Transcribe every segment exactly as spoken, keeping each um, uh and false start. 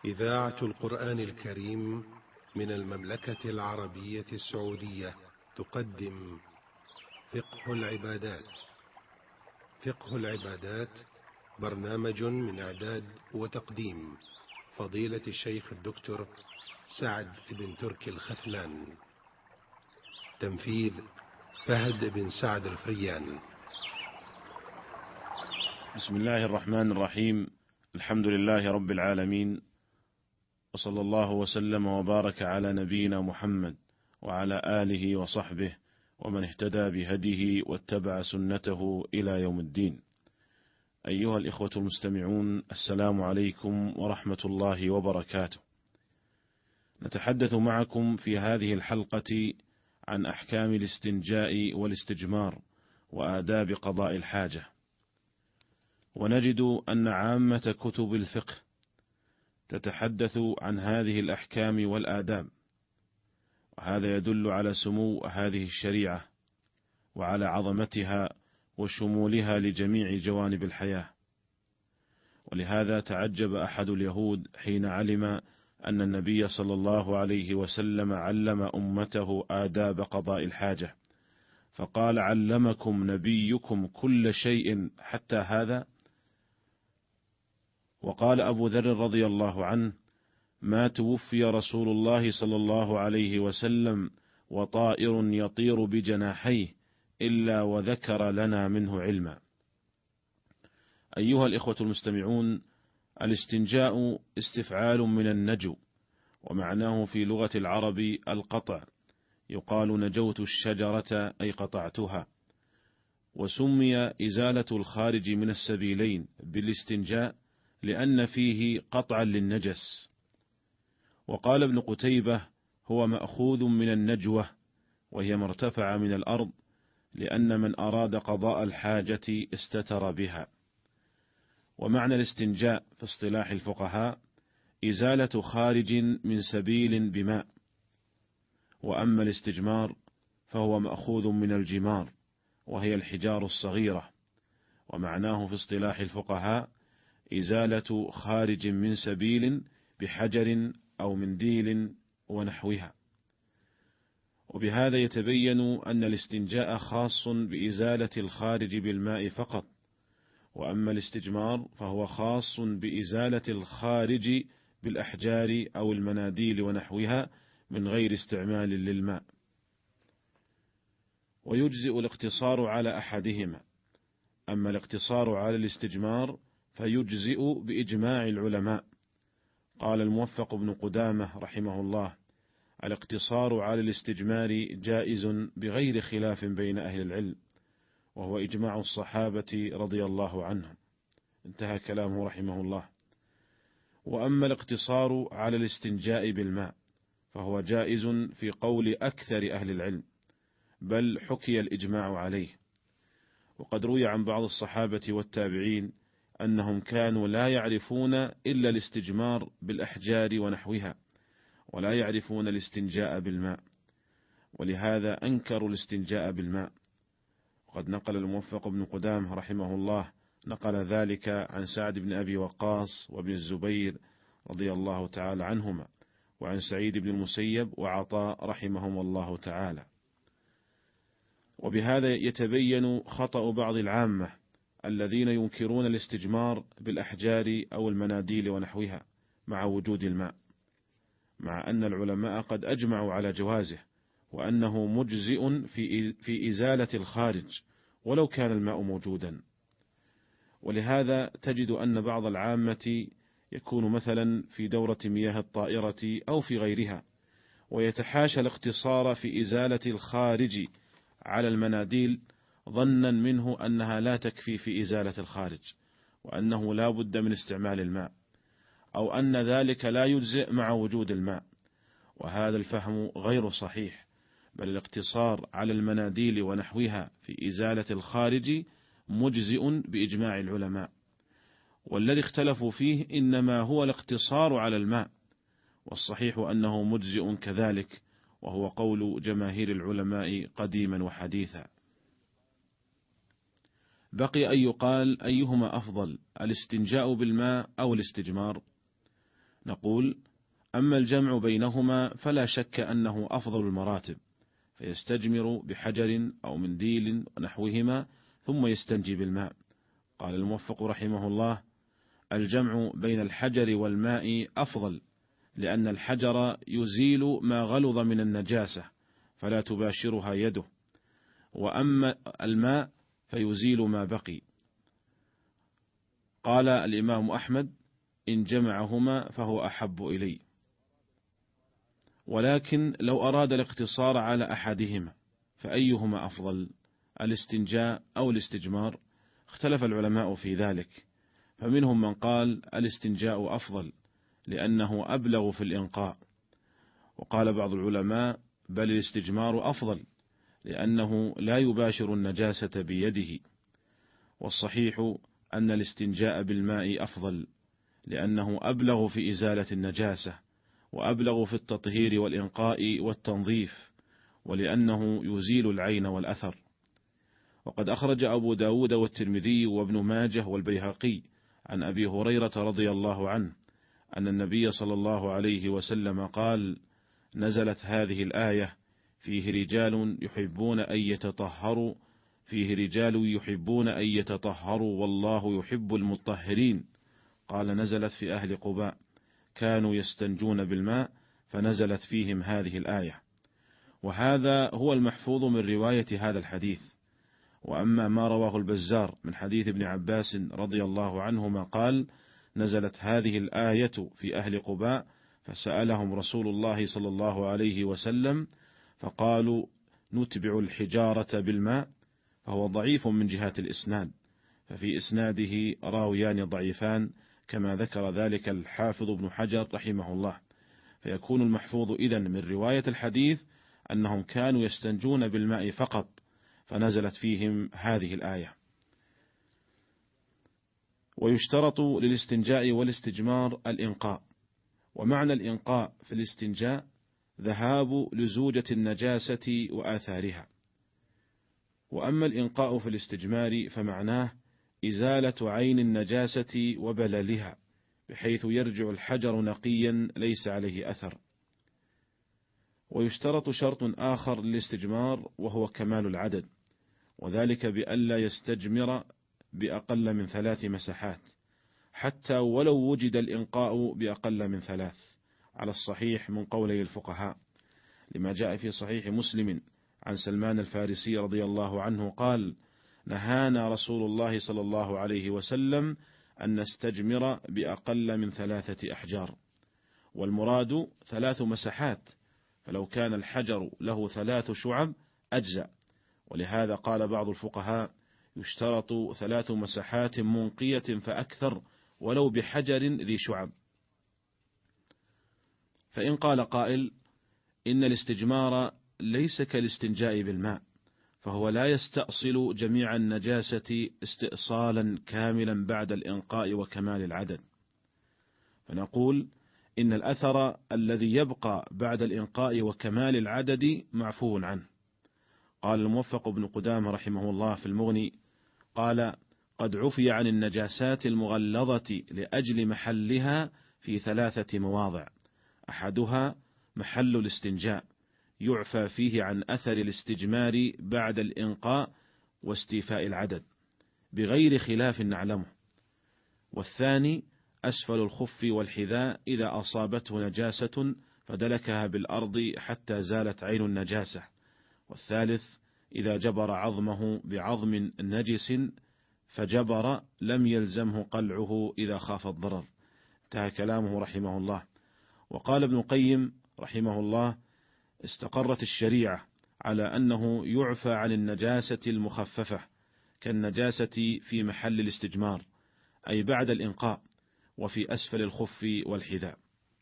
إذاعة القرآن الكريم من المملكة العربية السعودية تقدم فقه العبادات. فقه العبادات برنامج من إعداد وتقديم فضيلة الشيخ الدكتور سعد بن تركي الختلان. تنفيذ فهد بن سعد الفريان. بسم الله الرحمن الرحيم. الحمد لله رب العالمين، وصلى الله وسلم وبارك على نبينا محمد وعلى آله وصحبه ومن اهتدى بهديه واتبع سنته إلى يوم الدين. أيها الإخوة المستمعون، السلام عليكم ورحمة الله وبركاته. نتحدث معكم في هذه الحلقة عن أحكام الاستنجاء والاستجمار وآداب قضاء الحاجة. ونجد أن عامة كتب الفقه تتحدث عن هذه الأحكام والآداب، وهذا يدل على سمو هذه الشريعة وعلى عظمتها وشمولها لجميع جوانب الحياة. ولهذا تعجب أحد اليهود حين علم أن النبي صلى الله عليه وسلم علم أمته آداب قضاء الحاجة، فقال: علمكم نبيكم كل شيء حتى هذا؟ وقال أبو ذر رضي الله عنه: ما توفي رسول الله صلى الله عليه وسلم وطائر يطير بجناحيه إلا وذكر لنا منه علما. أيها الإخوة المستمعون، الاستنجاء استفعال من النجو، ومعناه في لغة العرب القطع، يقال نجوت الشجرة أي قطعتها. وسمي إزالة الخارج من السبيلين بالاستنجاء لأن فيه قطعا للنجس. وقال ابن قتيبة: هو مأخوذ من النجوة، وهي ما ارتفع من الأرض، لأن من أراد قضاء الحاجة استتر بها. ومعنى الاستنجاء في اصطلاح الفقهاء إزالة خارج من سبيل بماء. وأما الاستجمار فهو مأخوذ من الجمار، وهي الحجار الصغيرة، ومعناه في اصطلاح الفقهاء إزالة خارج من سبيل بحجر أو منديل ونحوها. وبهذا يتبين أن الاستنجاء خاص بإزالة الخارج بالماء فقط، وأما الاستجمار فهو خاص بإزالة الخارج بالأحجار أو المناديل ونحوها من غير استعمال للماء. ويجزئ الاقتصار على أحدهما، أما الاقتصار على الاستجمار فيجزئ بإجماع العلماء. قال الموفق بن قدامة رحمه الله: الاقتصار على الاستجمار جائز بغير خلاف بين أهل العلم، وهو إجماع الصحابة رضي الله عنهم. انتهى كلامه رحمه الله. وأما الاقتصار على الاستنجاء بالماء فهو جائز في قول أكثر أهل العلم، بل حكي الإجماع عليه. وقد روي عن بعض الصحابة والتابعين أنهم كانوا لا يعرفون إلا الاستجمار بالأحجار ونحوها، ولا يعرفون الاستنجاء بالماء، ولهذا أنكروا الاستنجاء بالماء. وقد نقل الموفق بن قدامة رحمه الله نقل ذلك عن سعد بن أبي وقاص وابن الزبير رضي الله تعالى عنهما، وعن سعيد بن المسيب وعطاء رحمهم الله تعالى. وبهذا يتبين خطأ بعض العامة الذين ينكرون الاستجمار بالأحجار أو المناديل ونحوها مع وجود الماء، مع أن العلماء قد أجمعوا على جوازه، وأنه مجزئ في في إزالة الخارج ولو كان الماء موجودا. ولهذا تجد أن بعض العامة يكون مثلا في دورة مياه الطائرة أو في غيرها، ويتحاشى الاقتصار في إزالة الخارج على المناديل ظنا منه أنها لا تكفي في إزالة الخارج، وأنه لا بد من استعمال الماء، أو أن ذلك لا يجزئ مع وجود الماء. وهذا الفهم غير صحيح، بل الاقتصار على المناديل ونحوها في إزالة الخارج مجزئ بإجماع العلماء، والذي اختلفوا فيه إنما هو الاقتصار على الماء، والصحيح أنه مجزئ كذلك، وهو قول جماهير العلماء قديما وحديثا. بقي أن يقال أيهما أفضل، الاستنجاء بالماء أو الاستجمار؟ نقول: أما الجمع بينهما فلا شك أنه أفضل المراتب، فيستجمر بحجر أو منديل ونحوهما ثم يستنجي بالماء. قال الموفق رحمه الله: الجمع بين الحجر والماء أفضل، لأن الحجر يزيل ما غلظ من النجاسة فلا تباشرها يده، وأما الماء فيزيل ما بقي. قال الإمام أحمد: إن جمعهما فهو أحب إلي. ولكن لو أراد الاقتصار على أحدهما فأيهما أفضل، الاستنجاء أو الاستجمار؟ اختلف العلماء في ذلك، فمنهم من قال الاستنجاء أفضل لأنه أبلغ في الإنقاء، وقال بعض العلماء بل الاستجمار أفضل لأنه لا يباشر النجاسة بيده. والصحيح أن الاستنجاء بالماء أفضل لأنه أبلغ في إزالة النجاسة، وأبلغ في التطهير والإنقاء والتنظيف، ولأنه يزيل العين والأثر. وقد أخرج أبو داود والترمذي وابن ماجه والبيهقي عن أبي هريرة رضي الله عنه أن النبي صلى الله عليه وسلم قال: نزلت هذه الآية: فيه رجال يحبون أن يتطهروا فيه رجال يحبون أن يتطهروا والله يحب المطهرين. قال: نزلت في أهل قباء كانوا يستنجون بالماء فنزلت فيهم هذه الآية. وهذا هو المحفوظ من رواية هذا الحديث. وأما ما رواه البزار من حديث ابن عباس رضي الله عنهما قال: نزلت هذه الآية في أهل قباء فسألهم رسول الله صلى الله عليه وسلم فقالوا: نتبع الحجارة بالماء، فهو ضعيف من جهة الإسناد، ففي إسناده راويان ضعيفان كما ذكر ذلك الحافظ ابن حجر رحمه الله. فيكون المحفوظ إذن من رواية الحديث أنهم كانوا يستنجون بالماء فقط، فنزلت فيهم هذه الآية. ويشترط للاستنجاء والاستجمار الإنقاء. ومعنى الإنقاء في الاستنجاء ذهاب لزوجة النجاسة وآثارها. وأما الإنقاء في الاستجمار فمعناه إزالة عين النجاسة وبللها بحيث يرجع الحجر نقيا ليس عليه أثر. ويشترط شرط آخر للاستجمار وهو كمال العدد، وذلك بألا يستجمر بأقل من ثلاث مسحات، حتى ولو وجد الإنقاء بأقل من ثلاث، على الصحيح من قولي الفقهاء، لما جاء في صحيح مسلم عن سلمان الفارسي رضي الله عنه قال: نهانا رسول الله صلى الله عليه وسلم أن نستجمر بأقل من ثلاثة أحجار، والمراد ثلاث مسحات، فلو كان الحجر له ثلاث شعب أجزأ. ولهذا قال بعض الفقهاء: يشترط ثلاث مسحات منقية فأكثر ولو بحجر ذي شعب. فإن قال قائل: إن الاستجمار ليس كالاستنجاء بالماء، فهو لا يستأصل جميع النجاسة استئصالا كاملا بعد الإنقاء وكمال العدد، فنقول إن الأثر الذي يبقى بعد الإنقاء وكمال العدد معفو عنه. قال الموفق بن قدامة رحمه الله في المغني قال: قد عفي عن النجاسات المغلظة لأجل محلها في ثلاثة مواضع: أحدها محل الاستنجاء يعفى فيه عن أثر الاستجمار بعد الإنقاء واستيفاء العدد بغير خلاف نعلمه. والثاني أسفل الخف والحذاء إذا أصابته نجاسة فدلكها بالأرض حتى زالت عين النجاسة. والثالث إذا جبر عظمه بعظم نجس فجبر لم يلزمه قلعه إذا خاف الضرر. انتهى كلامه رحمه الله. وقال ابن القيم رحمه الله: استقرت الشريعة على أنه يعفى عن النجاسة المخففة كالنجاسة في محل الاستجمار، أي بعد الإنقاء، وفي أسفل الخف والحذاء.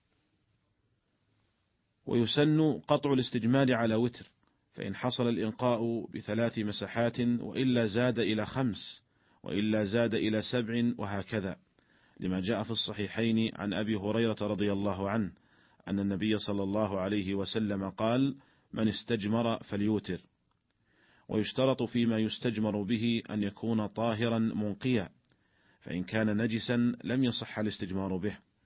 ويسن قطع الاستجمار على وتر، فإن حصل الإنقاء بثلاث مسحات وإلا زاد إلى خمس وإلا زاد إلى سبع وهكذا، لما جاء في الصحيحين عن أبي هريرة رضي الله عنه أن النبي صلى الله عليه وسلم قال: من استجمر فليوتر. ويشترط فيما يستجمر به أن يكون طاهرا منقيا، فإن كان نجسا لم يصح الاستجمار به.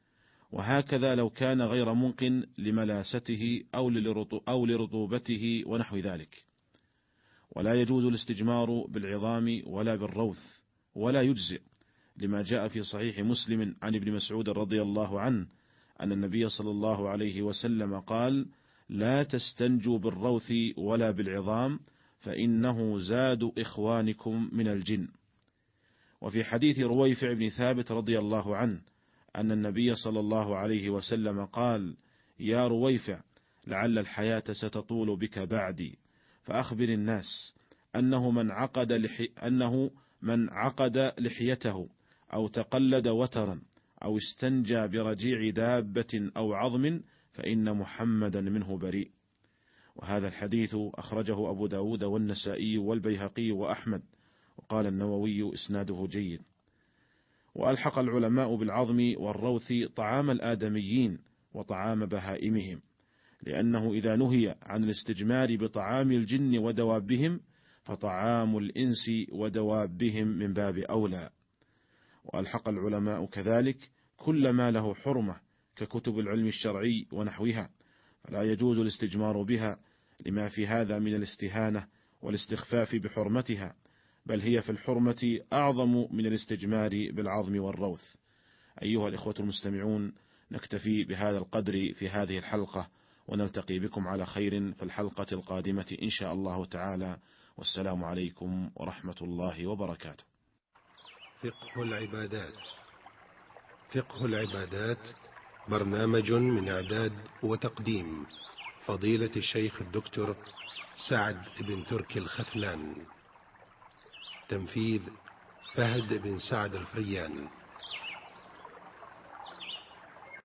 وهكذا لو كان غير منق لملاسته أو لرطوبته ونحو ذلك. ولا يجوز الاستجمار بالعظام ولا بالروث، ولا يجزئ، لما جاء في صحيح مسلم عن ابن مسعود رضي الله عنه أن النبي صلى الله عليه وسلم قال: لا تستنجوا بالروث ولا بالعظام فإنه زاد إخوانكم من الجن. وفي حديث رويفع بن ثابت رضي الله عنه أن النبي صلى الله عليه وسلم قال: يا رويفع، لعل الحياة ستطول بك بعدي، فأخبر الناس أنه من عقد لحي أنه من عقد لحيته أو تقلد وترا أو استنجى برجيع دابة أو عظم فإن محمدا منه بريء. وهذا الحديث أخرجه أبو داود والنسائي والبيهقي وأحمد، وقال النووي إسناده جيد. وألحق العلماء بالعظم والروث طعام الآدميين وطعام بهائمهم، لأنه إذا نهي عن الاستجمار بطعام الجن ودوابهم فطعام الإنس ودوابهم من باب أولى. وألحق العلماء كذلك كل ما له حرمة ككتب العلم الشرعي ونحوها، فلا يجوز الاستجمار بها لما في هذا من الاستهانة والاستخفاف بحرمتها، بل هي في الحرمة أعظم من الاستجمار بالعظم والروث. أيها الإخوة المستمعون، نكتفي بهذا القدر في هذه الحلقة، ونلتقي بكم على خير في الحلقة القادمة إن شاء الله تعالى، والسلام عليكم ورحمة الله وبركاته. فقه العبادات. فقه العبادات برنامج من إعداد وتقديم فضيلة الشيخ الدكتور سعد بن تركي الخثلان. تنفيذ فهد بن سعد الفريان.